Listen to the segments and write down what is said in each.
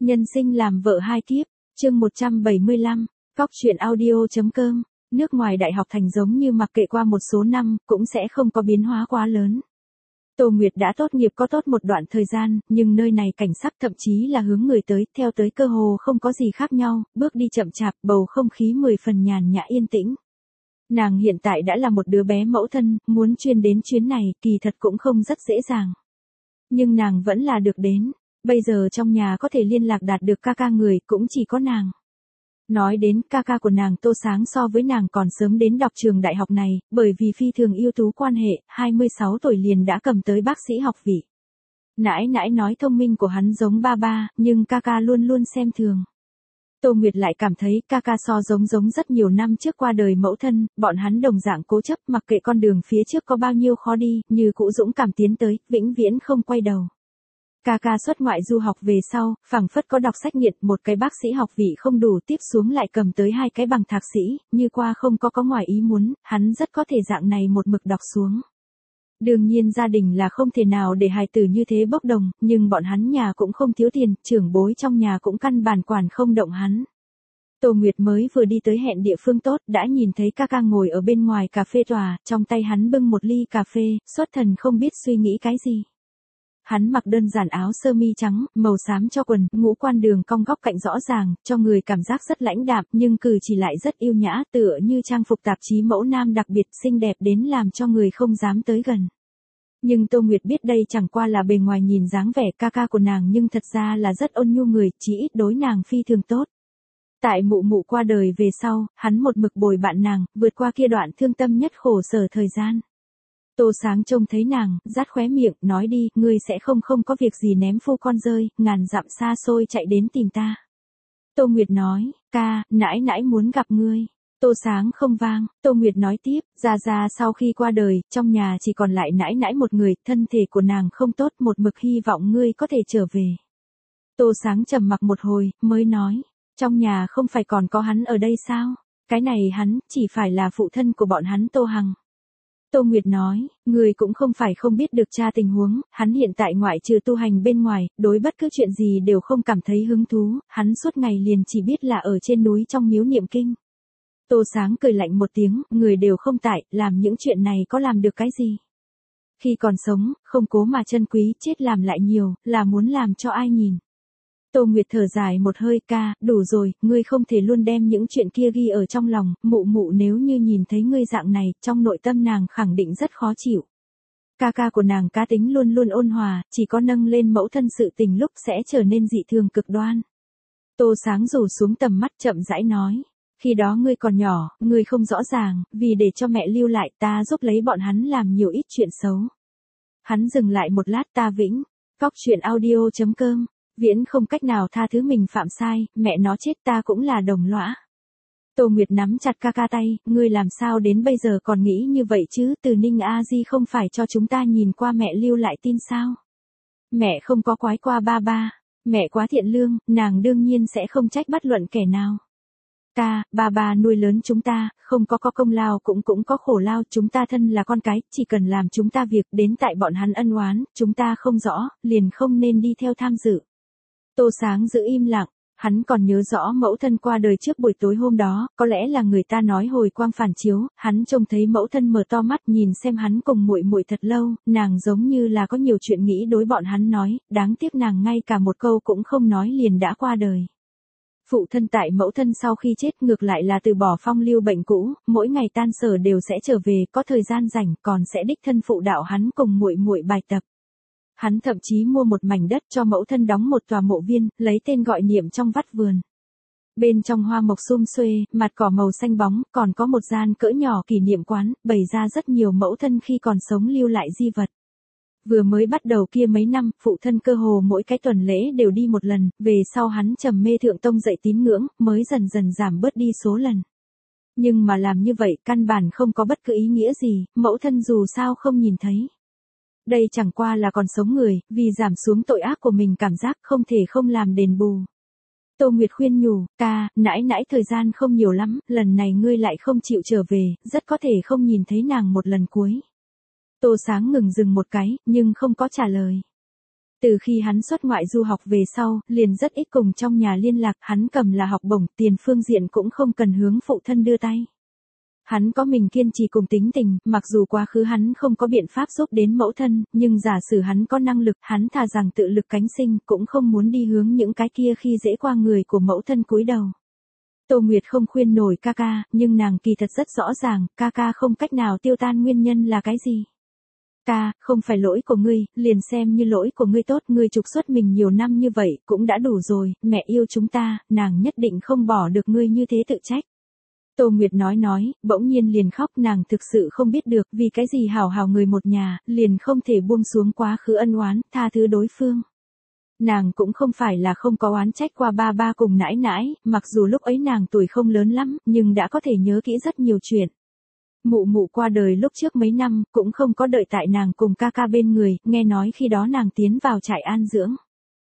Nhân sinh làm vợ hai kiếp, chương 175, Cóc truyện audio.com, nước ngoài đại học thành giống như mặc kệ qua một số năm, cũng sẽ không có biến hóa quá lớn. Tô Nguyệt đã tốt nghiệp có tốt một đoạn thời gian, nhưng nơi này cảnh sắc thậm chí là hướng người tới, theo tới cơ hồ không có gì khác nhau, bước đi chậm chạp, bầu không khí 10 phần nhàn nhã yên tĩnh. Nàng hiện tại đã là một đứa bé mẫu thân, muốn chuyên đến chuyến này, kỳ thật cũng không rất dễ dàng. Nhưng nàng vẫn là được đến. Bây giờ trong nhà có thể liên lạc đạt được ca người cũng chỉ có nàng. Nói đến ca của nàng Tô Sáng so với nàng còn sớm đến đọc trường đại học này, bởi vì phi thường ưu tú quan hệ, 26 tuổi liền đã cầm tới bác sĩ học vị. Nãi nãi nói thông minh của hắn giống ba, nhưng ca luôn luôn xem thường. Tô Nguyệt lại cảm thấy ca so giống rất nhiều năm trước qua đời mẫu thân, bọn hắn đồng dạng cố chấp mặc kệ con đường phía trước có bao nhiêu khó đi, như cũ dũng cảm tiến tới, vĩnh viễn không quay đầu. Ca xuất ngoại du học về sau, phảng phất có đọc sách nghiệt, một cái bác sĩ học vị không đủ, tiếp xuống lại cầm tới 2 cái bằng thạc sĩ, như qua không có ngoài ý muốn, hắn rất có thể dạng này một mực đọc xuống. Đương nhiên gia đình là không thể nào để hài tử như thế bốc đồng, nhưng bọn hắn nhà cũng không thiếu tiền, trưởng bối trong nhà cũng căn bản quản không động hắn. Tô Nguyệt mới vừa đi tới hẹn địa phương tốt, đã nhìn thấy ca ngồi ở bên ngoài cà phê tòa, trong tay hắn bưng một ly cà phê, xuất thần không biết suy nghĩ cái gì. Hắn mặc đơn giản áo sơ mi trắng, màu xám cho quần, ngũ quan đường cong góc cạnh rõ ràng, cho người cảm giác rất lãnh đạm, nhưng cử chỉ lại rất yêu nhã, tựa như trang phục tạp chí mẫu nam đặc biệt xinh đẹp đến làm cho người không dám tới gần. Nhưng Tô Nguyệt biết đây chẳng qua là bề ngoài nhìn dáng vẻ ca của nàng, nhưng thật ra là rất ôn nhu người, chỉ ít đối nàng phi thường tốt. Tại mụ qua đời về sau, hắn một mực bồi bạn nàng, vượt qua kia đoạn thương tâm nhất khổ sở thời gian. Tô Sáng trông thấy nàng, rát khóe miệng, nói đi, ngươi sẽ không có việc gì ném phu con rơi, ngàn dặm xa xôi chạy đến tìm ta. Tô Nguyệt nói, nãi muốn gặp ngươi. Tô Sáng không vang, Tô Nguyệt nói tiếp, ra sau khi qua đời, trong nhà chỉ còn lại nãi một người, thân thể của nàng không tốt, một mực hy vọng ngươi có thể trở về. Tô Sáng trầm mặc một hồi, mới nói, trong nhà không phải còn có hắn ở đây sao? Cái này hắn, chỉ phải là phụ thân của bọn hắn Tô Hằng. Tô Nguyệt nói, người cũng không phải không biết được cha tình huống, hắn hiện tại ngoại trừ tu hành bên ngoài, đối bất cứ chuyện gì đều không cảm thấy hứng thú, hắn suốt ngày liền chỉ biết là ở trên núi trong miếu niệm kinh. Tô Sáng cười lạnh một tiếng, người đều không tại, làm những chuyện này có làm được cái gì? Khi còn sống, không cố mà chân quý, chết làm lại nhiều, là muốn làm cho ai nhìn. Tô Nguyệt thở dài một hơi, đủ rồi, ngươi không thể luôn đem những chuyện kia ghi ở trong lòng, mụ nếu như nhìn thấy ngươi dạng này, trong nội tâm nàng khẳng định rất khó chịu. Ca của nàng cá tính luôn luôn ôn hòa, chỉ có nâng lên mẫu thân sự tình lúc sẽ trở nên dị thường cực đoan. Tô Sáng rủ xuống tầm mắt chậm rãi nói, khi đó ngươi còn nhỏ, ngươi không rõ ràng, vì để cho mẹ lưu lại ta giúp lấy bọn hắn làm nhiều ít chuyện xấu. Hắn dừng lại một lát, ta vĩnh, Cóc truyện audio.com. Viễn không cách nào tha thứ mình phạm sai, mẹ nó chết ta cũng là đồng lõa. Tô Nguyệt nắm chặt ca tay, ngươi làm sao đến bây giờ còn nghĩ như vậy chứ, từ Ninh A Di không phải cho chúng ta nhìn qua mẹ lưu lại tin sao? Mẹ không có quái qua ba, mẹ quá thiện lương, nàng đương nhiên sẽ không trách bất luận kẻ nào. Ba nuôi lớn chúng ta, không có công lao cũng có khổ lao, chúng ta thân là con cái, chỉ cần làm chúng ta việc, đến tại bọn hắn ân oán, chúng ta không rõ, liền không nên đi theo tham dự. Tô Sáng giữ im lặng, hắn còn nhớ rõ mẫu thân qua đời trước buổi tối hôm đó, có lẽ là người ta nói hồi quang phản chiếu, hắn trông thấy mẫu thân mở to mắt nhìn xem hắn cùng muội thật lâu, nàng giống như là có nhiều chuyện nghĩ đối bọn hắn nói, đáng tiếc nàng ngay cả một câu cũng không nói liền đã qua đời. Phụ thân tại mẫu thân sau khi chết ngược lại là từ bỏ phong lưu bệnh cũ, mỗi ngày tan sở đều sẽ trở về, có thời gian rảnh còn sẽ đích thân phụ đạo hắn cùng muội bài tập. Hắn thậm chí mua một mảnh đất cho mẫu thân đóng một tòa mộ viên, lấy tên gọi niệm trong vắt vườn. Bên trong hoa mộc sum xuê, mặt cỏ màu xanh bóng, còn có một gian cỡ nhỏ kỷ niệm quán, bày ra rất nhiều mẫu thân khi còn sống lưu lại di vật. Vừa mới bắt đầu kia mấy năm, phụ thân cơ hồ mỗi cái tuần lễ đều đi một lần, về sau hắn trầm mê thượng tông dạy tín ngưỡng, mới dần dần giảm bớt đi số lần. Nhưng mà làm như vậy, căn bản không có bất cứ ý nghĩa gì, mẫu thân dù sao không nhìn thấy. Đây chẳng qua là còn sống người, vì giảm xuống tội ác của mình cảm giác không thể không làm đền bù. Tô Nguyệt khuyên nhủ, nãi thời gian không nhiều lắm, lần này ngươi lại không chịu trở về, rất có thể không nhìn thấy nàng một lần cuối. Tô Sáng ngừng dừng một cái, nhưng không có trả lời. Từ khi hắn xuất ngoại du học về sau, liền rất ít cùng trong nhà liên lạc, hắn cầm là học bổng, tiền phương diện cũng không cần hướng phụ thân đưa tay. Hắn có mình kiên trì cùng tính tình, mặc dù quá khứ hắn không có biện pháp giúp đến mẫu thân, nhưng giả sử hắn có năng lực, hắn thà rằng tự lực cánh sinh, cũng không muốn đi hướng những cái kia khi dễ qua người của mẫu thân cúi đầu. Tô Nguyệt không khuyên nổi ca ca, nhưng nàng kỳ thật rất rõ ràng, ca ca không cách nào tiêu tan nguyên nhân là cái gì. Ca, không phải lỗi của ngươi, liền xem như lỗi của ngươi tốt, ngươi trục xuất mình nhiều năm như vậy, cũng đã đủ rồi, mẹ yêu chúng ta, nàng nhất định không bỏ được ngươi như thế tự trách. Tô Nguyệt nói, bỗng nhiên liền khóc, nàng thực sự không biết được vì cái gì hảo hảo người một nhà, liền không thể buông xuống quá khứ ân oán, tha thứ đối phương. Nàng cũng không phải là không có oán trách qua ba ba cùng nãi nãi, mặc dù lúc ấy nàng tuổi không lớn lắm, nhưng đã có thể nhớ kỹ rất nhiều chuyện. Mụ mụ qua đời lúc trước mấy năm, cũng không có đợi tại nàng cùng ca ca bên người, nghe nói khi đó nàng tiến vào trại an dưỡng.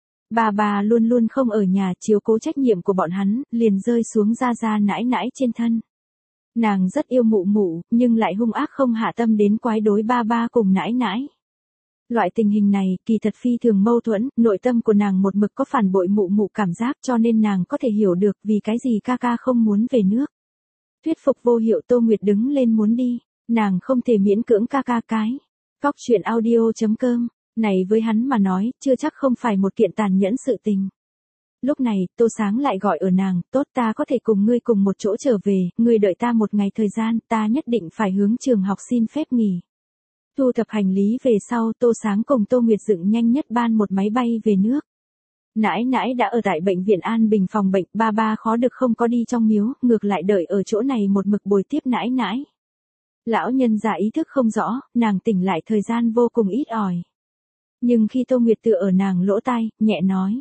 Bà luôn luôn không ở nhà, chiếu cố trách nhiệm của bọn hắn, liền rơi xuống ra nãi nãi trên thân. Nàng rất yêu mụ mụ, nhưng lại hung ác không hạ tâm đến quái đối ba cùng nãi nãi. Loại tình hình này, kỳ thật phi thường mâu thuẫn, nội tâm của nàng một mực có phản bội mụ mụ cảm giác, cho nên nàng có thể hiểu được vì cái gì ca ca không muốn về nước. Thuyết phục vô hiệu, Tô Nguyệt đứng lên muốn đi, nàng không thể miễn cưỡng ca ca cái. Cóc truyện audio.com, này với hắn mà nói, chưa chắc không phải một kiện tàn nhẫn sự tình. Lúc này, Tô Sáng lại gọi ở nàng, tốt, ta có thể cùng ngươi cùng một chỗ trở về, ngươi đợi ta một ngày thời gian, ta nhất định phải hướng trường học xin phép nghỉ. Thu thập hành lý về sau, Tô Sáng cùng Tô Nguyệt dựng nhanh nhất ban một máy bay về nước. Nãi nãi đã ở tại bệnh viện An Bình phòng bệnh, ba khó được không có đi trong miếu, ngược lại đợi ở chỗ này một mực bồi tiếp nãi nãi. Lão nhân già ý thức không rõ, nàng tỉnh lại thời gian vô cùng ít ỏi. Nhưng khi Tô Nguyệt tựa ở nàng lỗ tai, nhẹ nói.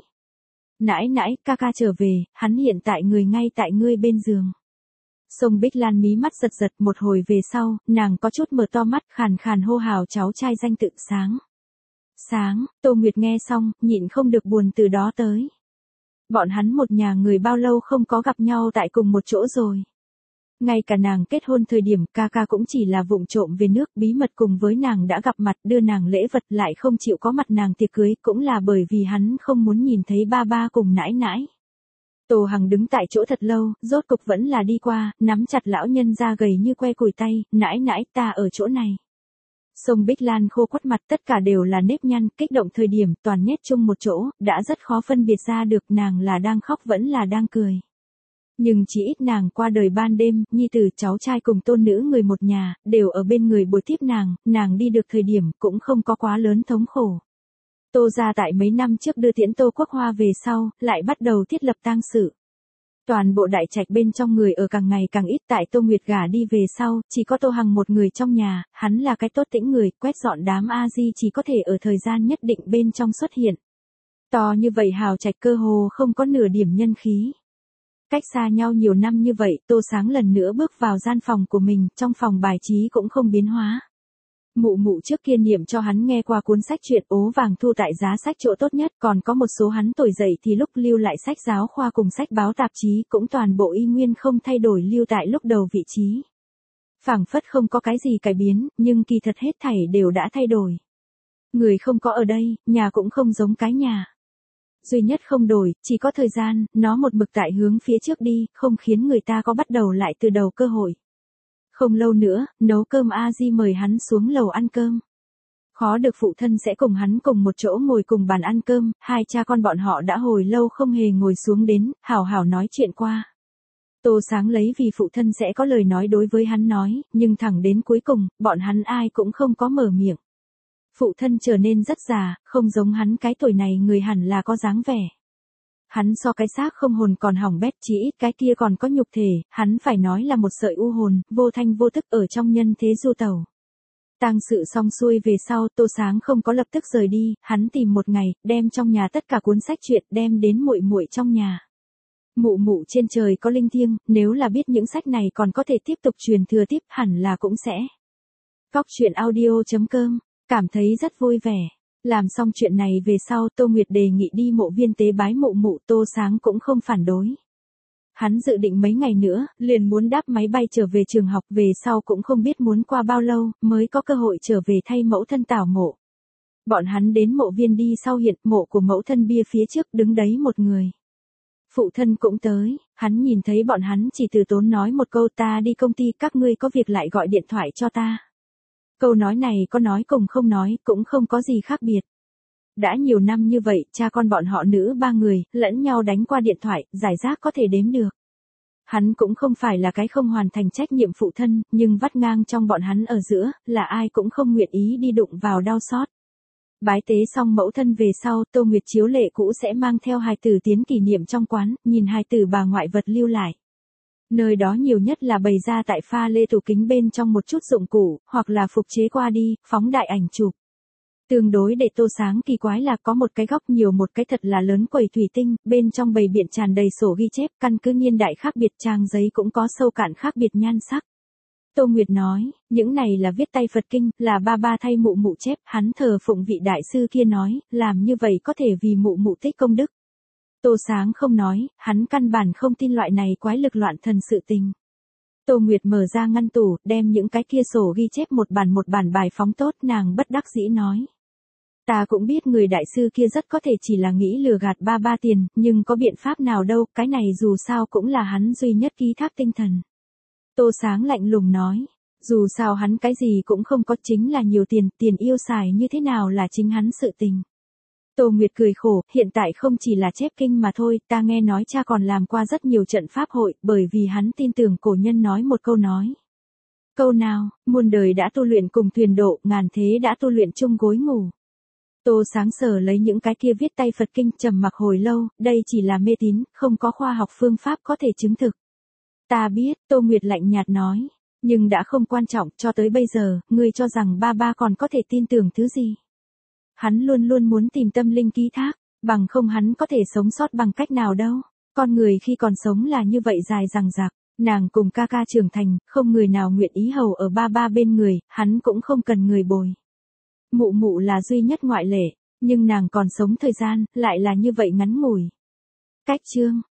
Nãi nãi, ca ca trở về, hắn hiện tại người ngay tại ngươi bên giường. Sông Bích Lan mí mắt giật giật, một hồi về sau, nàng có chút mở to mắt, khàn khàn hô hào cháu trai danh tự Sáng. Sáng, Tô Nguyệt nghe xong, nhịn không được buồn từ đó tới. Bọn hắn một nhà người bao lâu không có gặp nhau tại cùng một chỗ rồi. Ngay cả nàng kết hôn thời điểm, ca ca cũng chỉ là vụng trộm về nước, bí mật cùng với nàng đã gặp mặt, đưa nàng lễ vật, lại không chịu có mặt nàng tiệc cưới, cũng là bởi vì hắn không muốn nhìn thấy ba cùng nãi nãi. Tô Hằng đứng tại chỗ thật lâu, rốt cục vẫn là đi qua, nắm chặt lão nhân da gầy như que củi tay, nãi nãi, ta ở chỗ này. Sông Bích Lan khô quắt mặt, tất cả đều là nếp nhăn, kích động thời điểm, toàn nhét chung một chỗ, đã rất khó phân biệt ra được nàng là đang khóc vẫn là đang cười. Nhưng chỉ ít nàng qua đời ban đêm, nhi tử cháu trai cùng tôn nữ người một nhà, đều ở bên người bồi tiếp nàng đi được thời điểm, cũng không có quá lớn thống khổ. Tô gia tại mấy năm trước đưa tiễn Tô Quốc Hoa về sau, lại bắt đầu thiết lập tang sự. Toàn bộ đại trạch bên trong người ở càng ngày càng ít, tại Tô Nguyệt gả đi về sau, chỉ có Tô Hằng một người trong nhà, hắn là cái tốt tĩnh người, quét dọn đám A-di chỉ có thể ở thời gian nhất định bên trong xuất hiện. To như vậy hào trạch cơ hồ không có nửa điểm nhân khí. Cách xa nhau nhiều năm như vậy, Tô Sáng lần nữa bước vào gian phòng của mình, trong phòng bài trí cũng không biến hóa. Mụ mụ trước kia niệm cho hắn nghe qua cuốn sách truyện ố vàng thu tại giá sách chỗ tốt nhất, còn có một số hắn tuổi dậy thì lúc lưu lại sách giáo khoa cùng sách báo tạp chí cũng toàn bộ y nguyên không thay đổi lưu tại lúc đầu vị trí. Phảng phất không có cái gì cải biến, nhưng kỳ thật hết thảy đều đã thay đổi. Người không có ở đây, nhà cũng không giống cái nhà. Duy nhất không đổi, chỉ có thời gian, nó một mực tại hướng phía trước đi, không khiến người ta có bắt đầu lại từ đầu cơ hội. Không lâu nữa, nấu cơm A-di mời hắn xuống lầu ăn cơm. Khó được phụ thân sẽ cùng hắn cùng một chỗ ngồi cùng bàn ăn cơm, hai cha con bọn họ đã hồi lâu không hề ngồi xuống đến, hảo hảo nói chuyện qua. Tô Sáng lấy vì phụ thân sẽ có lời nói đối với hắn nói, nhưng thẳng đến cuối cùng, bọn hắn ai cũng không có mở miệng. Phụ thân trở nên rất già, không giống hắn cái tuổi này người hẳn là có dáng vẻ. Hắn so cái xác không hồn còn hỏng bét, chỉ ít cái kia còn có nhục thể, hắn phải nói là một sợi u hồn, vô thanh vô tức ở trong nhân thế du tẩu. Tang sự xong xuôi về sau, Tô Sáng không có lập tức rời đi, hắn tìm một ngày, đem trong nhà tất cả cuốn sách truyện đem đến muội muội trong nhà. Mụ mụ trên trời có linh thiêng, nếu là biết những sách này còn có thể tiếp tục truyền thừa tiếp, hẳn là cũng sẽ. Cóc truyện audio.com, cảm thấy rất vui vẻ. Làm xong chuyện này về sau, Tô Nguyệt đề nghị đi mộ viên tế bái mụ mụ, Tô Sáng cũng không phản đối. Hắn dự định mấy ngày nữa, liền muốn đáp máy bay trở về trường học, về sau cũng không biết muốn qua bao lâu, mới có cơ hội trở về thay mẫu thân tảo mộ. Bọn hắn đến mộ viên đi sau hiện mộ của mẫu thân bia phía trước đứng đấy một người. Phụ thân cũng tới, hắn nhìn thấy bọn hắn chỉ từ tốn nói một câu ta đi công ty các ngươi có việc lại gọi điện thoại cho ta. Câu nói này có nói cùng không nói cũng không có gì khác biệt. Đã nhiều năm như vậy, cha con bọn họ nữ ba người, lẫn nhau đánh qua điện thoại, giải rác có thể đếm được. Hắn cũng không phải là cái không hoàn thành trách nhiệm phụ thân, nhưng vắt ngang trong bọn hắn ở giữa, là ai cũng không nguyện ý đi đụng vào đau xót. Bái tế xong mẫu thân về sau, Tô Nguyệt chiếu lệ cũ sẽ mang theo hài tử tiến kỷ niệm trong quán, nhìn hài tử bà ngoại vật lưu lại. Nơi đó nhiều nhất là bày ra tại pha lê tủ kính bên trong một chút dụng cụ, hoặc là phục chế qua đi, phóng đại ảnh chụp. Tương đối để Tô sáng kỳ quái là có một cái góc nhiều một cái thật là lớn quầy thủy tinh, bên trong bày biện tràn đầy sổ ghi chép, căn cứ niên đại khác biệt trang giấy cũng có sâu cạn khác biệt nhan sắc. Tô Nguyệt nói, những này là viết tay Phật kinh, là ba ba thay mụ mụ chép, hắn thờ phụng vị đại sư kia nói, làm như vậy có thể vì mụ mụ tích công đức. Tô sáng không nói, hắn căn bản không tin loại này quái lực loạn thần sự tình. Tô Nguyệt mở ra ngăn tủ, đem những cái kia sổ ghi chép một bản bài phóng tốt, nàng bất đắc dĩ nói. Ta cũng biết người đại sư kia rất có thể chỉ là nghĩ lừa gạt ba ba tiền, nhưng có biện pháp nào đâu, cái này dù sao cũng là hắn duy nhất ký thác tinh thần. Tô sáng lạnh lùng nói, dù sao hắn cái gì cũng không có, chính là nhiều tiền yêu xài như thế nào là chính hắn sự tình. Tô Nguyệt cười khổ, hiện tại không chỉ là chép kinh mà thôi, ta nghe nói cha còn làm qua rất nhiều trận pháp hội, bởi vì hắn tin tưởng cổ nhân nói một câu nói. Câu nào, muôn đời đã tu luyện cùng thuyền độ, ngàn thế đã tu luyện chung gối ngủ. Tô sáng sờ lấy những cái kia viết tay Phật kinh trầm mặc hồi lâu, đây chỉ là mê tín, không có khoa học phương pháp có thể chứng thực. Ta biết, Tô Nguyệt lạnh nhạt nói, nhưng đã không quan trọng, cho tới bây giờ, ngươi cho rằng ba ba còn có thể tin tưởng thứ gì. Hắn luôn luôn muốn tìm tâm linh ký thác, bằng không hắn có thể sống sót bằng cách nào đâu. Con người khi còn sống là như vậy dài dằng dặc, nàng cùng ca ca trưởng thành, không người nào nguyện ý hầu ở ba ba bên người, hắn cũng không cần người bồi. Mụ mụ là duy nhất ngoại lệ, nhưng nàng còn sống thời gian, lại là như vậy ngắn ngủi. Cách chương